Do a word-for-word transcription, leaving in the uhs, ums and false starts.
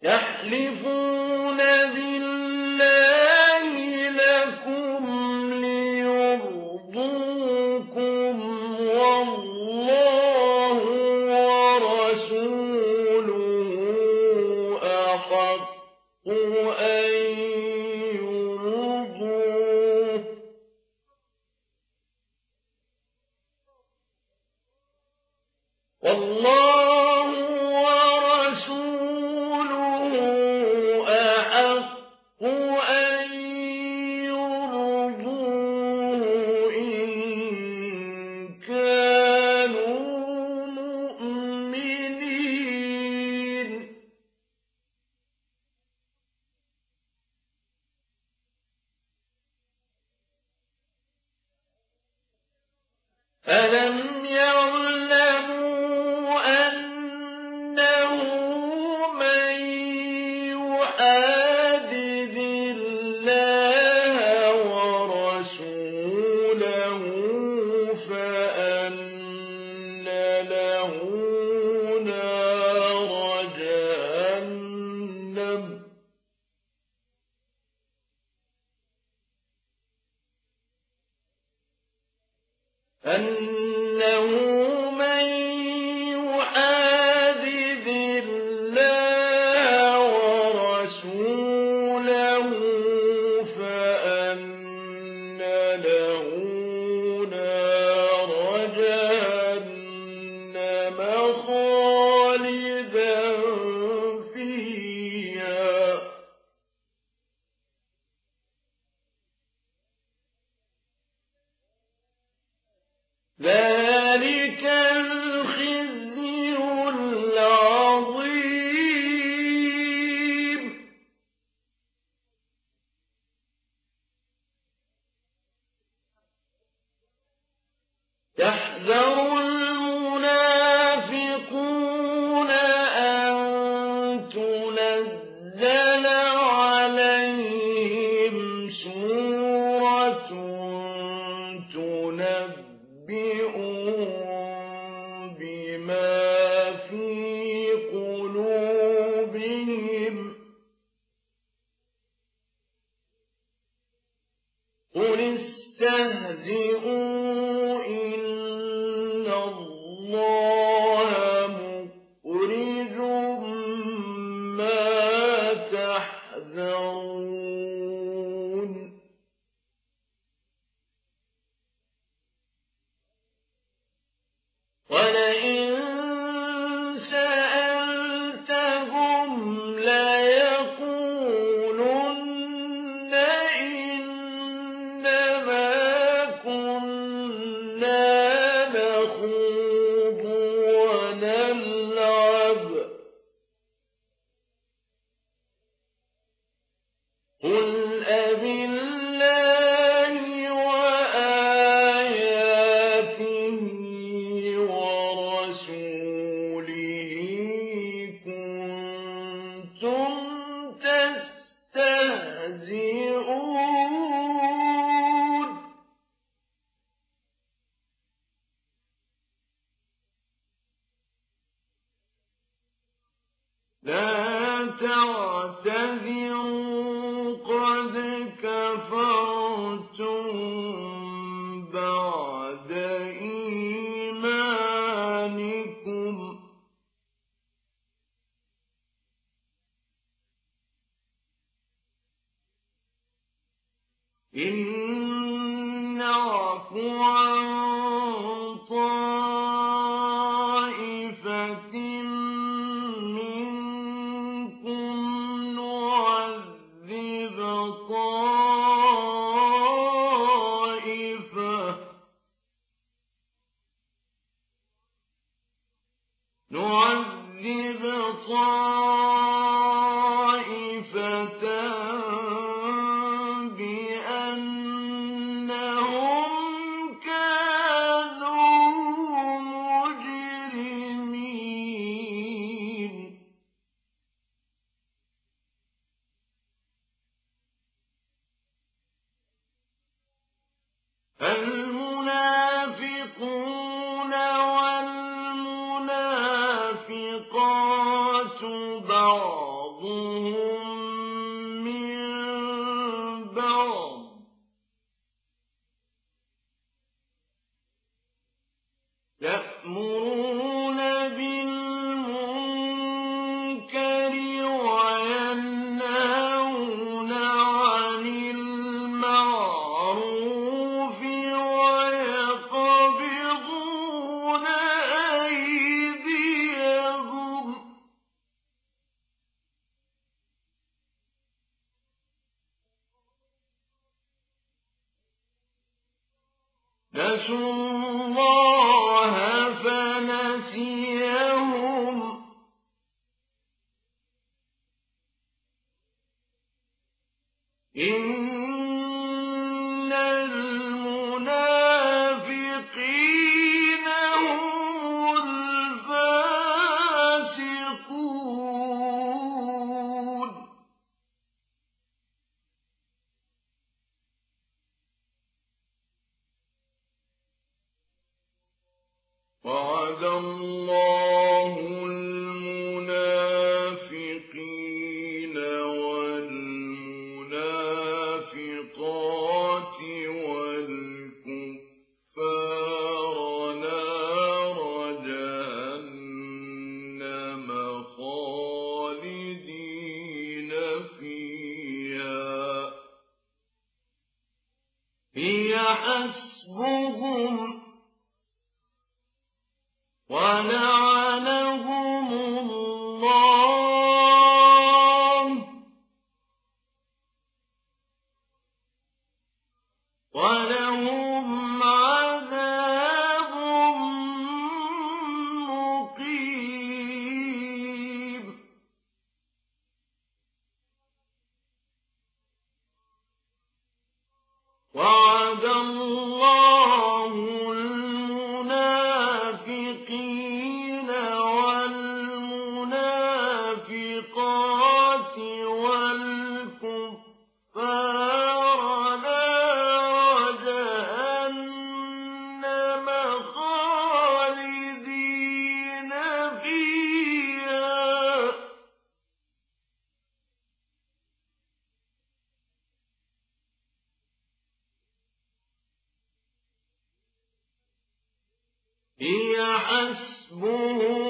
يحلفون بالله لكم ليرضوكم والله ورسوله أحق أن يرضوه والله ورسوله أحق أن يرضوه إن كانوا مؤمنين ألم يعلموا أنه من يحادد الله ورسوله فأن له نار جهنم أنه من يحادد الله ورسوله فأن له نار جهنم خالدا فيها ذلك الخزي العظيم يحذر المنافقون أن تنزل عليهم سورة تنبئهم بما في قلوبهم قل استهزئوا إن الله مخرج ما تحذرون ولئن سألتهم ليقولن إنما كنا نخوض ونلعب قل أبالله وآياته ورسوله كنتم تستهزئون لا تعتذروا قد كفرتم بعد إيمانكم إن نعف عن طائفة منكم نعذب طائفة نعذب طائفة بأنهم كانوا مجرمين المنافقون والمنافقات بعضهم بَعْضُهُم مِّن بَعْضٍ يَأْمُرُونَ بِالْمُنكَرِ وَيَنْهَوْنَ عَنِ الْمَعْرُوفِ وَيَقْبِضُونَ أَيْدِيَهُمْ ۚ نَسُوا اللَّهَ فَنَسِيَهُمْ ۗ إِنَّ الْمُنَافِقِينَ هُمُ الْفَاسِقُونَ. وَعَدَ اللَّهُ الْمُنَافِقِينَ وَالْمُنَافِقَاتِ وَالْكُفَّارَ نَارَ جَهَنَّمَ خَالِدِينَ فِيهَا ۚ هِيَ حَسْبُهُمْ وَلَعَنَهُمُ اللَّهُ وَلَهُمْ عَذَابٌ مُّقِيمٌ. وَعَدَ اللَّهُ الْمُنَافِقِينَ وَالْمُنَافِقَاتِ وَالْكُفَّارَ نَارَ جَهَنَّمَ خَالِدِينَ فِيهَا ۚ هِيَ حَسْبُهُمْ